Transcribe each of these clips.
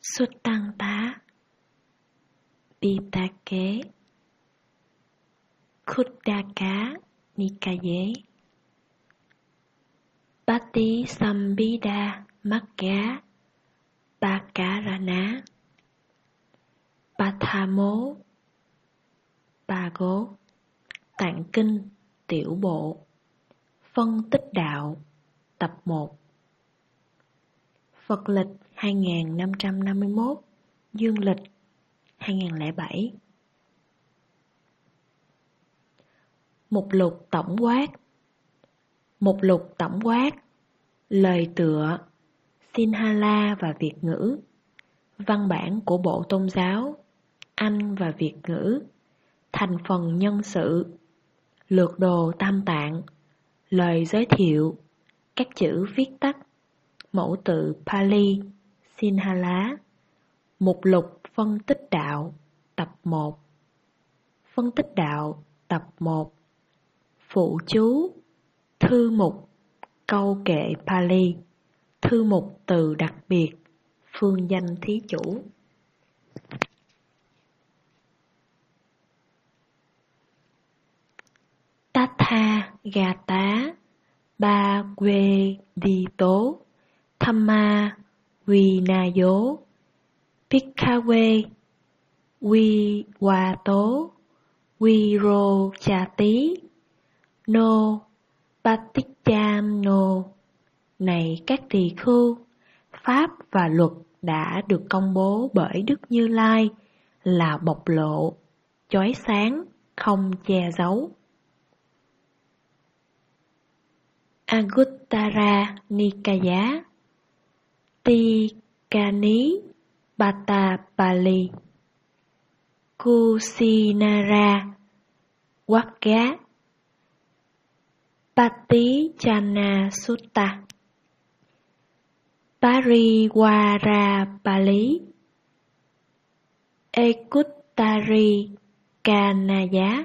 Suttanta Pitake Khuddaka Nikaye Patisambhida Magga Pakarana Pathamo Pago. Tạng kinh tiểu bộ. Phân tích đạo. Tập 1. Phật lịch 2551, dương lịch 2007. Mục lục tổng quát. Mục lục tổng quát. Lời tựa, Sinhala và Việt ngữ. Văn bản của Bộ Tôn giáo, Anh và Việt ngữ. Thành phần nhân sự. Lược đồ tam tạng. Lời giới thiệu. Các chữ viết tắt. Mẫu tự Pali, Sinhala. Mục lục phân tích đạo. Tập 1. Phân tích đạo. Tập 1. Phụ chú. Thư mục. Câu kệ Pali. Thư mục từ đặc biệt. Phương danh thí chủ. Tatha Gata Ba Quê Đi Tố Thamma Vinayo Bhikkhawe Vi Hoa Tố Viro Chati No Patichano. Này các tỳ khưu, pháp và luật đã được công bố bởi Đức Như Lai là bộc lộ, chói sáng, không che giấu. Anguttara Nikaya Tikani Bhatta Pali Kusinara Vagga Patichana Sutta Pariwara Pali Ekuttari Kanaya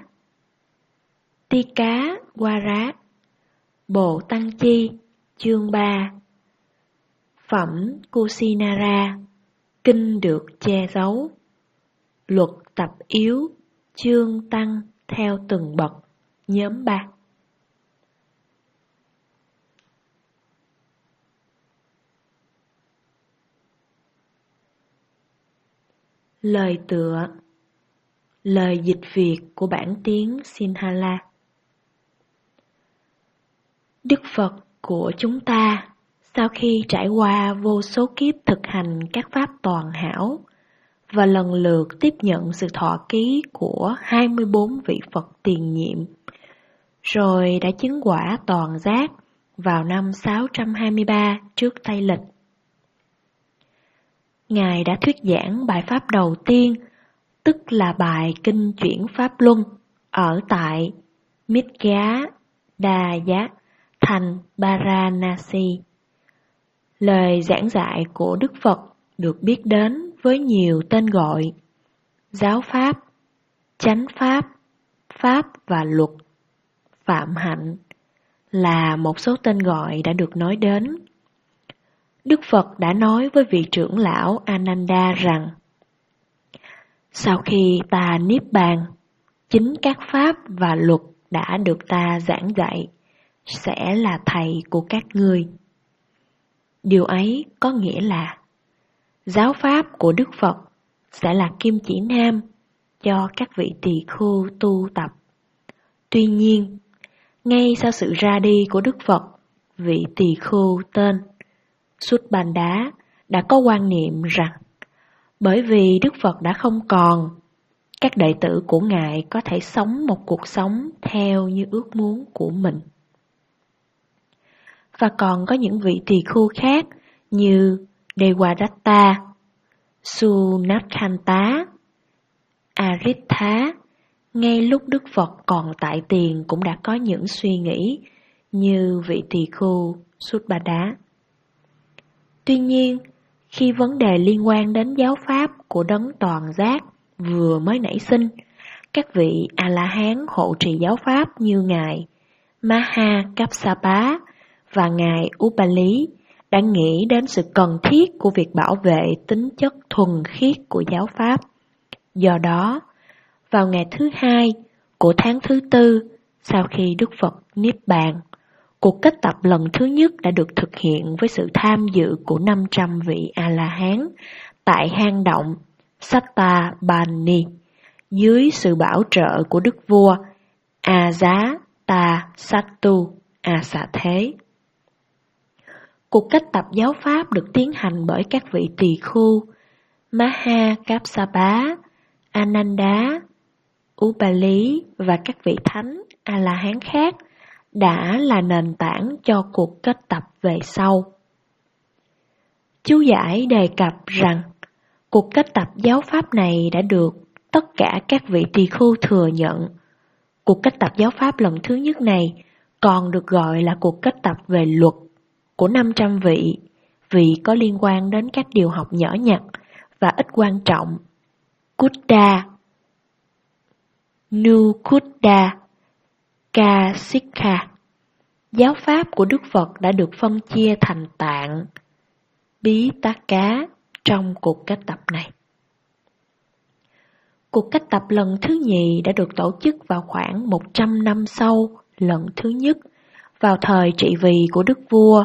Tika Wara. Bộ Tăng Chi, chương 3. Phẩm Kusinara, kinh được che giấu. Luật tập yếu, chương tăng theo từng bậc, nhóm 3. Lời tựa. Lời dịch Việt của bản tiếng Sinhala. Đức Phật của chúng ta, sau khi trải qua vô số kiếp thực hành các pháp toàn hảo và lần lượt tiếp nhận sự thọ ký của 24 vị Phật tiền nhiệm, rồi đã chứng quả toàn giác vào năm 623 trước Tây Lịch. Ngài đã thuyết giảng bài pháp đầu tiên, tức là bài Kinh Chuyển Pháp Luân, ở tại Mitgādāya, thành Varanasi. Lời giảng dạy của Đức Phật được biết đến với nhiều tên gọi: giáo pháp, chánh pháp, pháp và luật, phạm hạnh là một số tên gọi đã được nói đến. Đức Phật đã nói với vị trưởng lão Ananda rằng: sau khi ta niết bàn, chính các pháp và luật đã được ta giảng dạy sẽ là thầy của các ngươi. Điều ấy có nghĩa là giáo pháp của Đức Phật sẽ là kim chỉ nam cho các vị tỳ khưu tu tập. Tuy nhiên, ngay sau sự ra đi của Đức Phật, vị tỳ khưu tên Suttbanda đã có quan niệm rằng bởi vì Đức Phật đã không còn, các đệ tử của Ngài có thể sống một cuộc sống theo như ước muốn của mình. Và còn có những vị tỳ khưu khác như Devadatta, Sunakhanta, Aritha, ngay lúc Đức Phật còn tại tiền cũng đã có những suy nghĩ như vị tỳ khưu Suttbanda. Tuy nhiên, khi vấn đề liên quan đến giáo pháp của đấng toàn giác vừa mới nảy sinh, các vị A-la-hán hộ trì giáo pháp như Ngài Mahakassapa và Ngài Upali đã nghĩ đến sự cần thiết của việc bảo vệ tính chất thuần khiết của giáo pháp. Do đó, vào ngày thứ 2 của tháng thứ 4 sau khi Đức Phật Niết Bàn, cuộc kết tập lần thứ nhất đã được thực hiện với sự tham dự của 500 vị A-la-hán tại hang động Sattabani dưới sự bảo trợ của đức vua Ajatasattu A Xà Thế. Cuộc kết tập giáo pháp được tiến hành bởi các vị tỳ khưu Mahakāpsapa, Ananda, Upali và các vị thánh A-la-hán khác đã là nền tảng cho cuộc kết tập về sau. Chú giải đề cập rằng cuộc kết tập giáo pháp này đã được tất cả các vị tỳ khưu thừa nhận. Cuộc kết tập giáo pháp lần thứ nhất này còn được gọi là cuộc kết tập về luật của 500 vị vì có liên quan đến các điều học nhỏ nhặt và ít quan trọng. Kuddha, Nukuddha, Kasikha. Giáo pháp của Đức Phật đã được phân chia thành tạng, bí tác cá trong cuộc kết tập này. Cuộc kết tập lần thứ nhì đã được tổ chức vào khoảng 100 năm sau lần thứ nhất, vào thời trị vì của đức vua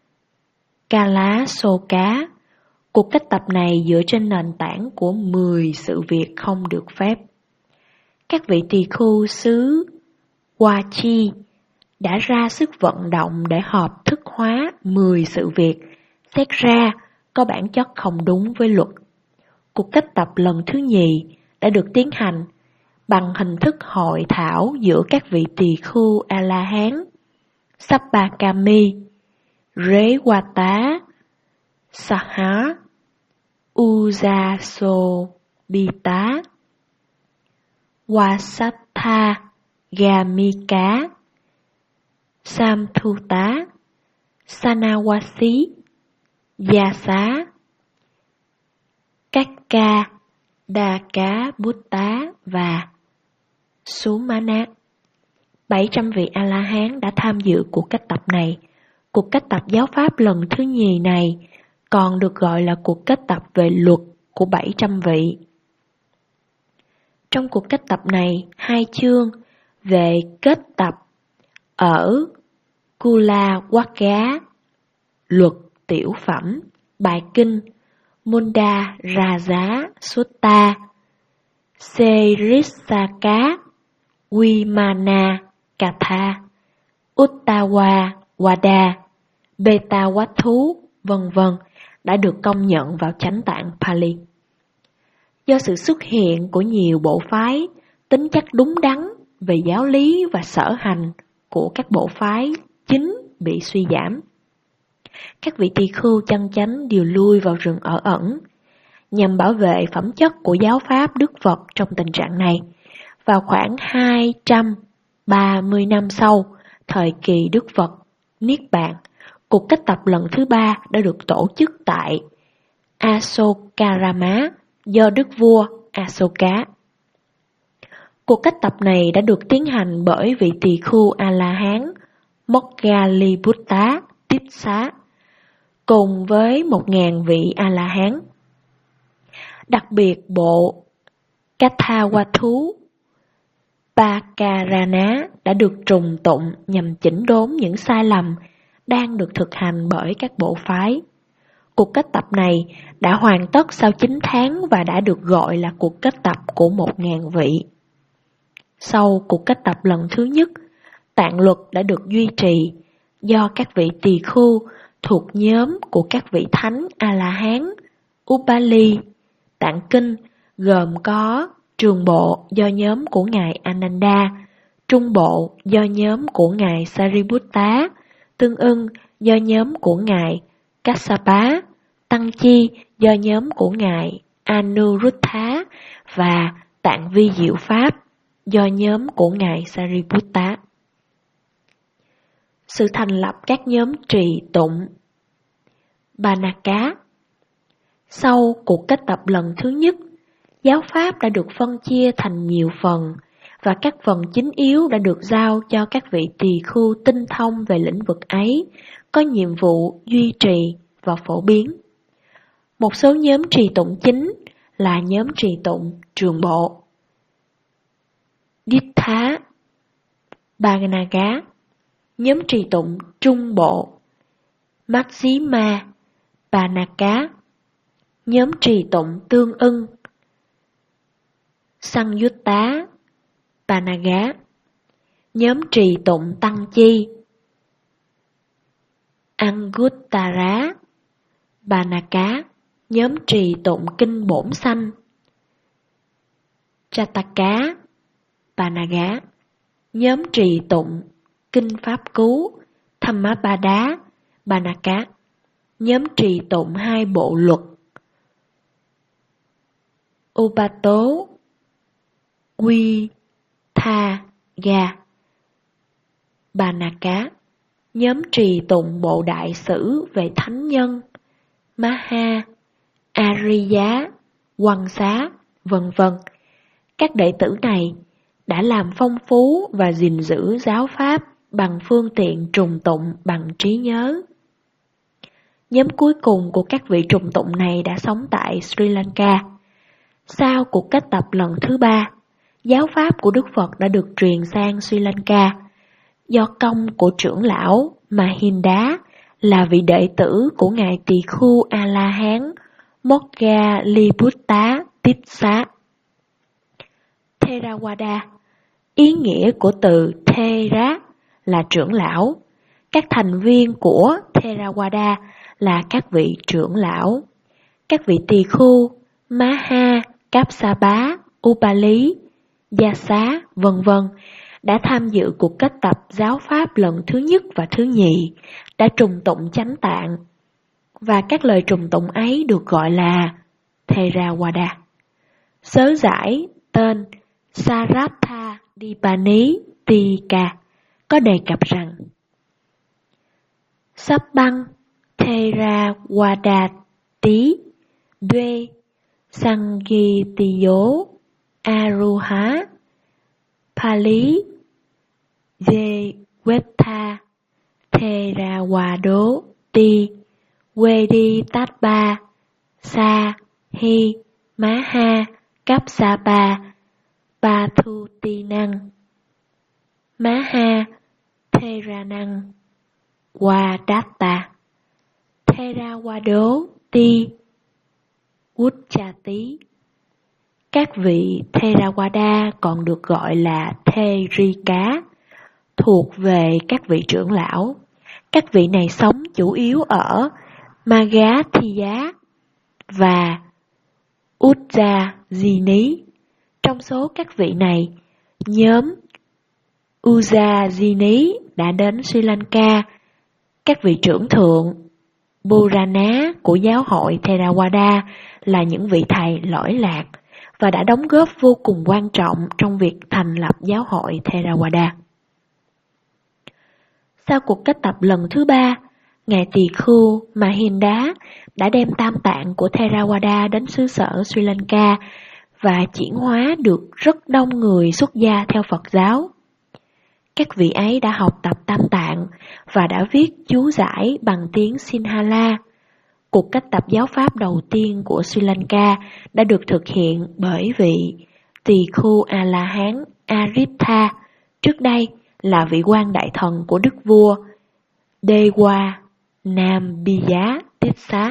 Kalasoka. Cuộc kết tập này dựa trên nền tảng của 10 sự việc không được phép. Các vị tỳ khưu xứ Wachi đã ra sức vận động để hợp thức hóa 10 sự việc xét ra có bản chất không đúng với luật. Cuộc kết tập lần thứ nhì đã được tiến hành bằng hình thức hội thảo giữa các vị tỳ khưu A-la-hán Sabbakami, Rewata, Saha, Ujasobita, Wasattha, Gamika, Samthutta, Sanawasi, Yasa, Kakka, Đa-cá Butta và Sumana. 700 vị A-la-hán đã tham dự cuộc kết tập này. Cuộc kết tập giáo pháp lần thứ nhì này còn được gọi là cuộc kết tập về luật của 700 vị. Trong cuộc kết tập này, 2 chương về kết tập ở Kula Wakya, luật tiểu phẩm, bài kinh Munda Raja Sutta, Serisaka, Vimana Katha, Uttawa Wada, Betawatthú, vân vân đã được công nhận vào chánh tạng Pali. Do sự xuất hiện của nhiều bộ phái, tính chất đúng đắn về giáo lý và sở hành của các bộ phái chính bị suy giảm. Các vị tỳ khưu chân chánh đều lui vào rừng ở ẩn, nhằm bảo vệ phẩm chất của giáo pháp Đức Phật trong tình trạng này. Vào khoảng 230 năm sau, thời kỳ Đức Phật Niết Bàn, cuộc kết tập lần thứ 3 đã được tổ chức tại Asokarama do Đức vua Asoka. Cuộc kết tập này đã được tiến hành bởi vị tỳ khưu A-la-hán Moggalliputta Tissa cùng với 1.000 vị A-la-hán. Đặc biệt bộ Kathawatthu Pakarana đã được trùng tụng nhằm chỉnh đốn những sai lầm đang được thực hành bởi các bộ phái. Cuộc kết tập này đã hoàn tất sau 9 tháng và đã được gọi là cuộc kết tập của 1.000 vị. Sau cuộc kết tập lần thứ nhất, tạng luật đã được duy trì do các vị tỳ khưu thuộc nhóm của các vị thánh A-la-hán Upali. Tạng kinh gồm có trường bộ do nhóm của ngài Ananda, trung bộ do nhóm của ngài Sariputta, tương ưng do nhóm của ngài Kassapa, tăng chi do nhóm của ngài Anuruddha và tạng vi diệu pháp do nhóm của ngài Sariputta. Sự thành lập các nhóm trì tụng Banaka. Sau cuộc kết tập lần thứ nhất, giáo pháp đã được phân chia thành nhiều phần và các phần chính yếu đã được giao cho các vị tỳ khưu tinh thông về lĩnh vực ấy, có nhiệm vụ duy trì và phổ biến. Một số nhóm trì tụng chính là nhóm trì tụng trường bộ, Dittha Bhaganaga, nhóm trì tụng trung bộ, Majjhima Bhaganaga, nhóm trì tụng tương ưng, Sangyutta Bhaganaga, nhóm trì tụng tăng chi, Anguttara Bhaganaga, nhóm trì tụng kinh bổn sanh, Jataka Bhaganaga, nhóm trì tụng kinh pháp cứu, Dhammapada Bhaganaga, nhóm trì tụng 2 bộ luật, Upato Vitthagga Bhaganaga, nhóm trì tụng bộ đại sử về thánh nhân, Maha Ariya Quăng Xá, vân vân. Các đệ tử này đã làm phong phú và gìn giữ giáo pháp bằng phương tiện trùng tụng bằng trí nhớ. Nhóm cuối cùng của các vị trùng tụng này đã sống tại Sri Lanka. Sau cuộc kết tập lần thứ 3, giáo pháp của Đức Phật đã được truyền sang Sri Lanka do công của trưởng lão Mahinda là vị đệ tử của ngài tỳ khưu A-la-hán Moggaliputta Tissa. Theravada, ý nghĩa của từ Thera là trưởng lão. Các thành viên của Theravada là các vị trưởng lão. Các vị tỳ khưu Maha, Kapsapa, Upali, Yasa, vân vân đã tham dự cuộc kết tập giáo pháp lần thứ nhất và thứ nhì, đã trùng tụng chánh tạng, và các lời trùng tụng ấy được gọi là Theravada. Sớ giải tên Saratha Dipani Tika có đề cập rằng Sabbang Theravadati Dve Sangitiyo Aruha Pali Vevetta Theravado Ti Veditatpa Sa Hi Maha Kapsapa Pathutinang Maha Theranang Wadatta Theravado Ti Uchchati. Các vị Theravada còn được gọi là Therika, thuộc về các vị trưởng lão. Các vị này sống chủ yếu ở Magadhiya và Ujjayini. Trong số các vị này, nhóm Ujjayini đã đến Sri Lanka. Các vị trưởng thượng Purana của giáo hội Theravada là những vị thầy lỗi lạc và đã đóng góp vô cùng quan trọng trong việc thành lập giáo hội Theravada. Sau cuộc kết tập lần thứ 3, ngài tỳ khưu Mahinda đã đem tam tạng của Theravada đến xứ sở Sri Lanka và chuyển hóa được rất đông người xuất gia theo Phật giáo. Các vị ấy đã học tập tam tạng và đã viết chú giải bằng tiếng Sinhala. Cuộc kết tập giáo pháp đầu tiên của Sri Lanka đã được thực hiện bởi vị tỳ khưu A-la-hán Aritha, trước đây là vị quan đại thần của đức vua Dewa Nambiya Tissa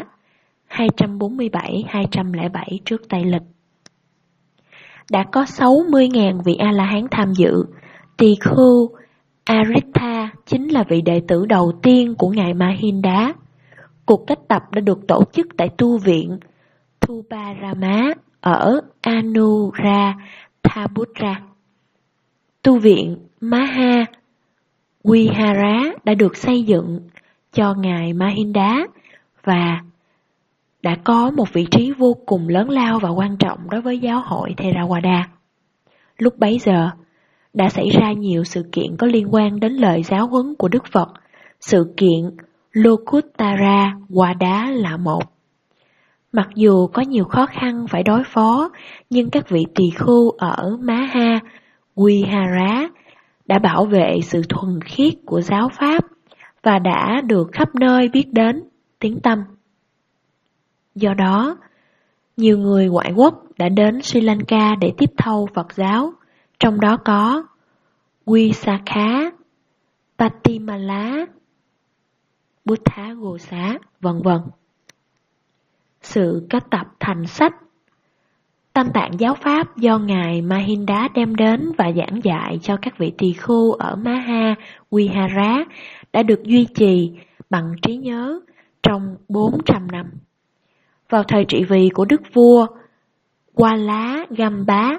247-207 trước Tây Lịch. Đã có 60.000 vị A-la-hán tham dự. Tỳ khưu Aritha chính là vị đệ tử đầu tiên của ngài Mahinda. Cuộc kết tập đã được tổ chức tại tu viện Thuparama ở Anuradhapura. Tu viện Maha Vihara đã được xây dựng cho ngài Mahinda và đã có một vị trí vô cùng lớn lao và quan trọng đối với giáo hội Theravada. Lúc bấy giờ, đã xảy ra nhiều sự kiện có liên quan đến lời giáo huấn của Đức Phật. Sự kiện Lokuttara Wada là một. Mặc dù có nhiều khó khăn phải đối phó, nhưng các vị tỳ khưu ở Maha Vihara đã bảo vệ sự thuần khiết của giáo Pháp và đã được khắp nơi biết đến tiếng tăm. Do đó, nhiều người ngoại quốc đã đến Sri Lanka để tiếp thâu Phật giáo, trong đó có Visakha, Patimala, Buddha Ghosa, vân vân. Sự kết tập thành sách Tam Tạng giáo Pháp do Ngài Mahinda đem đến và giảng dạy cho các vị tỳ khưu ở Maha Vihara đã được duy trì bằng trí nhớ trong 400 năm. Vào thời trị vì của Đức vua Wala Gamba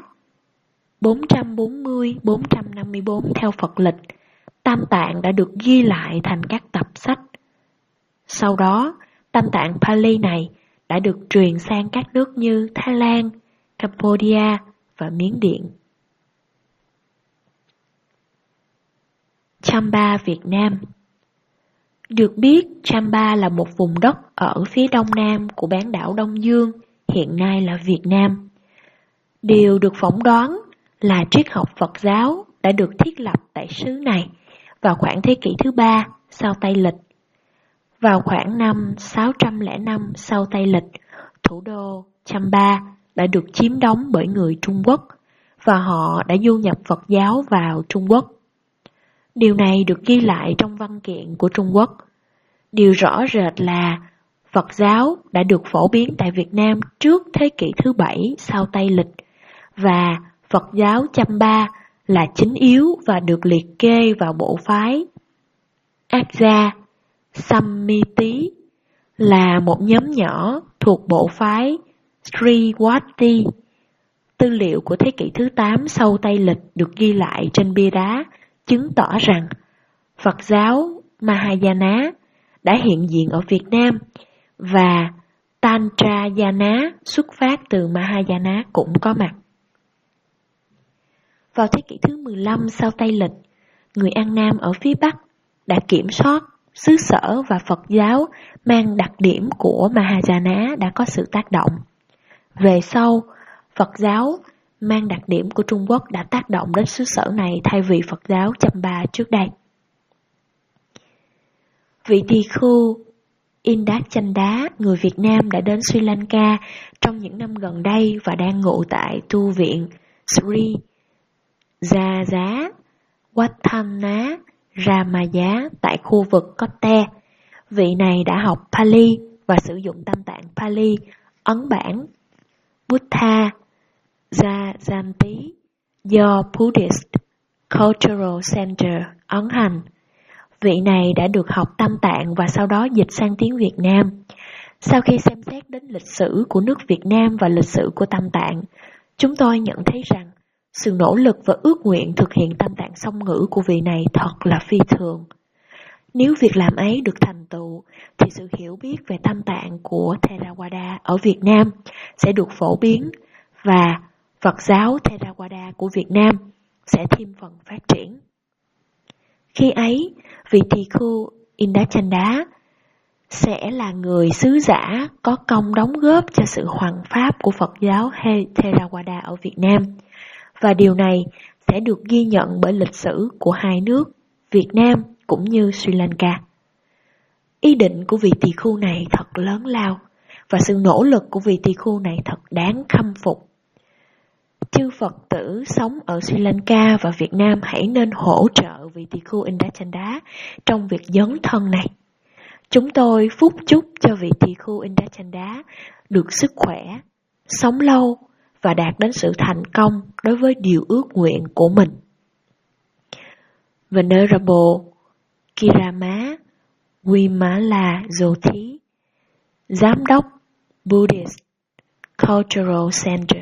440-454 theo Phật lịch, Tam Tạng đã được ghi lại thành các tập sách. Sau đó, Tam Tạng Pali này đã được truyền sang các nước như Thái Lan, Cambodia và Miến Điện. Chamba, Việt Nam. Được biết, Chamba là một vùng đất ở phía đông nam của bán đảo Đông Dương, hiện nay là Việt Nam. Điều được phỏng đoán là triết học Phật giáo đã được thiết lập tại xứ này vào khoảng thế kỷ thứ 3 sau Tây Lịch. Vào khoảng năm 605 sau Tây Lịch, thủ đô Chamba đã được chiếm đóng bởi người Trung Quốc và họ đã du nhập Phật giáo vào Trung Quốc. Điều này được ghi lại trong văn kiện của Trung Quốc. Điều rõ rệt là Phật giáo đã được phổ biến tại Việt Nam trước thế kỷ thứ 7 sau Tây Lịch và Phật giáo Chamba là chính yếu và được liệt kê vào bộ phái Agya Samiti, là một nhóm nhỏ thuộc bộ phái Sriwati. Tư liệu của thế kỷ thứ 8 sau Tây Lịch được ghi lại trên bia đá chứng tỏ rằng Phật giáo Mahayana đã hiện diện ở Việt Nam và Tantrayana xuất phát từ Mahayana cũng có mặt. Vào thế kỷ thứ 15 sau Tây Lịch, người An Nam ở phía Bắc đã kiểm soát xứ sở và Phật giáo mang đặc điểm của Mahayana đã có sự tác động. Về sau, Phật giáo mang đặc điểm của Trung Quốc đã tác động đến xứ sở này thay vì Phật giáo Chamba trước đây. Vị tỳ khưu Indachanda, người Việt Nam đã đến Sri Lanka trong những năm gần đây và đang ngụ tại tu viện Sri Jaya Watthana Ramaya tại khu vực Kotte. Vị này đã học Pali và sử dụng Tam Tạng Pali, ấn bản Buddha Jayanti do Buddhist Cultural Center ấn hành. Vị này đã được học Tam Tạng và sau đó dịch sang tiếng Việt Nam. Sau khi xem xét đến lịch sử của nước Việt Nam và lịch sử của Tam Tạng, chúng tôi nhận thấy rằng sự nỗ lực và ước nguyện thực hiện Tam Tạng song ngữ của vị này thật là phi thường. Nếu việc làm ấy được thành tựu, thì sự hiểu biết về Tam Tạng của Theravada ở Việt Nam sẽ được phổ biến và Phật giáo Theravada của Việt Nam sẽ thêm phần phát triển. Khi ấy, vị tỳ khưu Indachanda sẽ là người sứ giả có công đóng góp cho sự hoằng pháp của Phật giáo Theravada ở Việt Nam, và điều này sẽ được ghi nhận bởi lịch sử của hai nước Việt Nam cũng như Sri Lanka. Ý định của vị tỳ khưu này thật lớn lao và sự nỗ lực của vị tỳ khưu này thật đáng khâm phục. Chư Phật tử sống ở Sri Lanka và Việt Nam hãy nên hỗ trợ vị tỳ khưu Indachanda trong việc dấn thân này. Chúng tôi phúc chúc cho vị tỳ khưu Indachanda được sức khỏe, sống lâu và đạt đến sự thành công đối với điều ước nguyện của mình. Venerable Kirama Wimala Jyoti, Giám đốc Buddhist Cultural Center,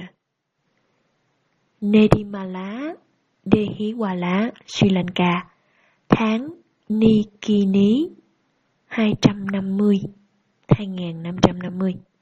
Nedimala Dehiwala, Sri Lanka, tháng Nikini 2550.